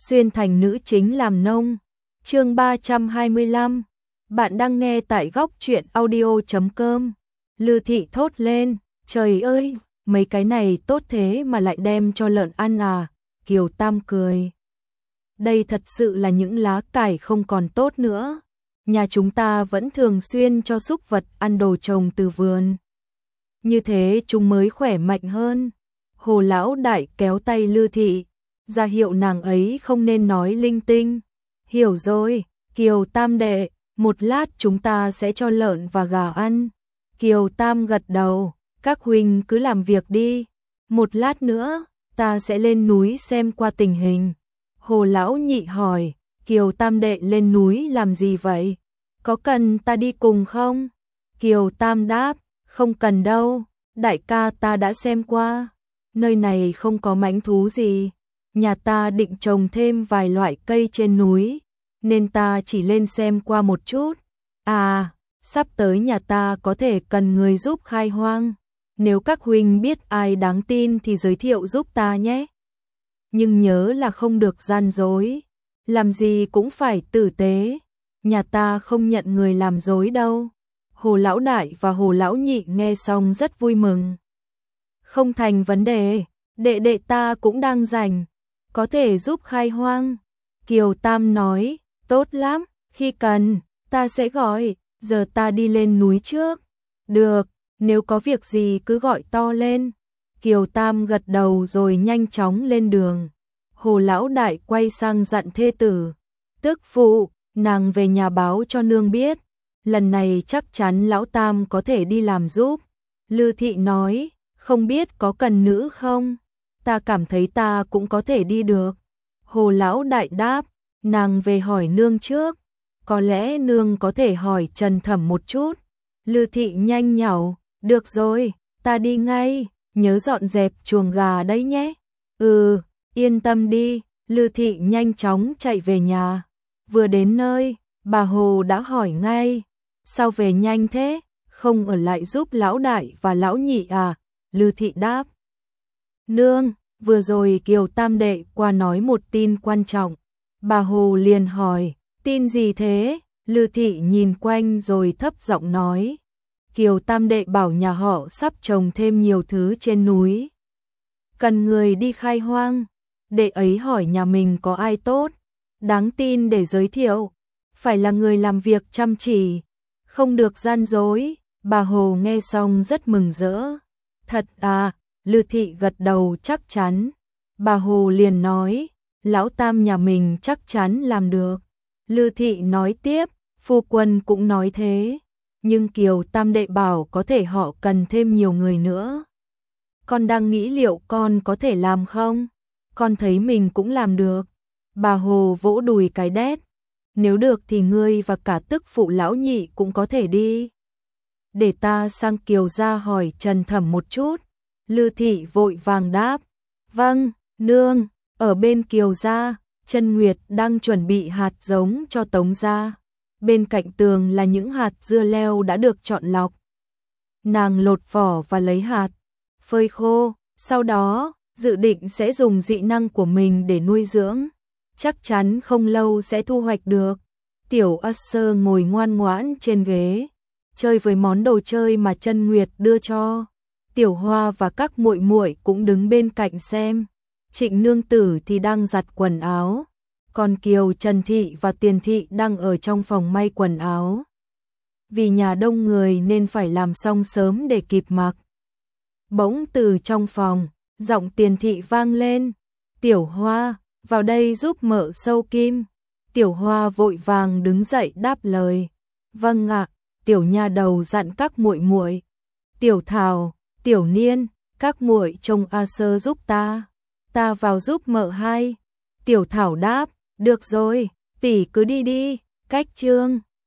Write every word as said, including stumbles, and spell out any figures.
xuyên thành nữ chính làm nông. Chương ba trăm hai mươi lăm. Bạn đang nghe tại góc truyện audio chấm com. Lư Thị thốt lên, trời ơi, mấy cái này tốt thế mà lại đem cho lợn ăn à? Kiều Tam cười. Đây thật sự là những lá cải không còn tốt nữa. Nhà chúng ta vẫn thường xuyên cho súc vật ăn đồ trồng từ vườn. Như thế chúng mới khỏe mạnh hơn. Hồ lão đại kéo tay Lư Thị, ra hiệu nàng ấy không nên nói linh tinh. Hiểu rồi, Kiều Tam đệ, một lát chúng ta sẽ cho lợn và gà ăn. Kiều Tam gật đầu, các huynh cứ làm việc đi. Một lát nữa, ta sẽ lên núi xem qua tình hình. Hồ lão nhị hỏi, Kiều Tam đệ lên núi làm gì vậy? Có cần ta đi cùng không? Kiều Tam đáp, không cần đâu, đại ca ta đã xem qua. Nơi này không có mãnh thú gì. Nhà ta định trồng thêm vài loại cây trên núi, nên ta chỉ lên xem qua một chút. À, sắp tới nhà ta có thể cần người giúp khai hoang. Nếu các huynh biết ai đáng tin thì giới thiệu giúp ta nhé. Nhưng nhớ là không được gian dối. Làm gì cũng phải tử tế. Nhà ta không nhận người làm dối đâu. Hồ lão đại và Hồ lão nhị nghe xong rất vui mừng. Không thành vấn đề, đệ đệ ta cũng đang rảnh, có thể giúp khai hoang. Kiều Tam nói, tốt lắm, khi cần, ta sẽ gọi, giờ ta đi lên núi trước. Được, nếu có việc gì cứ gọi to lên. Kiều Tam gật đầu rồi nhanh chóng lên đường. Hồ lão đại quay sang dặn thê tử, tức phụ, nàng về nhà báo cho nương biết. Lần này chắc chắn lão Tam có thể đi làm giúp. Lư Thị nói, không biết có cần nữ không? Ta cảm thấy ta cũng có thể đi được. Hồ lão đại đáp, nàng về hỏi nương trước. Có lẽ nương có thể hỏi Trần Thẩm một chút. Lư Thị nhanh nhảu, được rồi, ta đi ngay, nhớ dọn dẹp chuồng gà đấy nhé. Ừ, yên tâm đi. Lư Thị nhanh chóng chạy về nhà. Vừa đến nơi, bà Hồ đã hỏi ngay, sao về nhanh thế, không ở lại giúp lão đại và lão nhị à? Lư Thị đáp, nương, vừa rồi Kiều Tam đệ qua nói một tin quan trọng. Bà Hồ liền hỏi, tin gì thế? Lư Thị nhìn quanh rồi thấp giọng nói, Kiều Tam đệ bảo nhà họ sắp trồng thêm nhiều thứ trên núi, cần người đi khai hoang. Đệ ấy hỏi nhà mình có ai tốt, đáng tin để giới thiệu, phải là người làm việc chăm chỉ, không được gian dối. Bà Hồ nghe xong rất mừng rỡ. Thật à? Lư Thị gật đầu chắc chắn. Bà Hồ liền nói, lão Tam nhà mình chắc chắn làm được. Lư Thị nói tiếp, phu quân cũng nói thế, nhưng Kiều Tam đệ bảo có thể họ cần thêm nhiều người nữa. Con đang nghĩ liệu con có thể làm không? Con thấy mình cũng làm được. Bà Hồ vỗ đùi cái đét, nếu được thì ngươi và cả tức phụ lão nhị cũng có thể đi. Để ta sang Kiều gia hỏi Trần Thẩm một chút. Lư Thị vội vàng đáp, vâng, nương. Ở bên Kiều gia, Trân Nguyệt đang chuẩn bị hạt giống cho Tống gia. Bên cạnh tường là những hạt dưa leo đã được chọn lọc. Nàng lột vỏ và lấy hạt, phơi khô, sau đó dự định sẽ dùng dị năng của mình để nuôi dưỡng. Chắc chắn không lâu sẽ thu hoạch được. Tiểu Usher ngồi ngoan ngoãn trên ghế, chơi với món đồ chơi mà Trân Nguyệt đưa cho. Tiểu Hoa và các muội muội cũng đứng bên cạnh xem. Trịnh nương tử thì đang giặt quần áo, còn Kiều, Trần Thị và Tiền Thị đang ở trong phòng may quần áo. Vì nhà đông người nên phải làm xong sớm để kịp mặc. Bỗng từ trong phòng, giọng Tiền Thị vang lên, Tiểu Hoa, vào đây giúp mợ sâu kim. Tiểu Hoa vội vàng đứng dậy đáp lời, vâng ạ. Tiểu nha đầu dặn các muội muội, Tiểu Thảo, Tiểu Niên, các muội trông A Sơ giúp ta, ta vào giúp mợ hai. Tiểu Thảo đáp, được rồi, tỷ cứ đi đi. Cách chương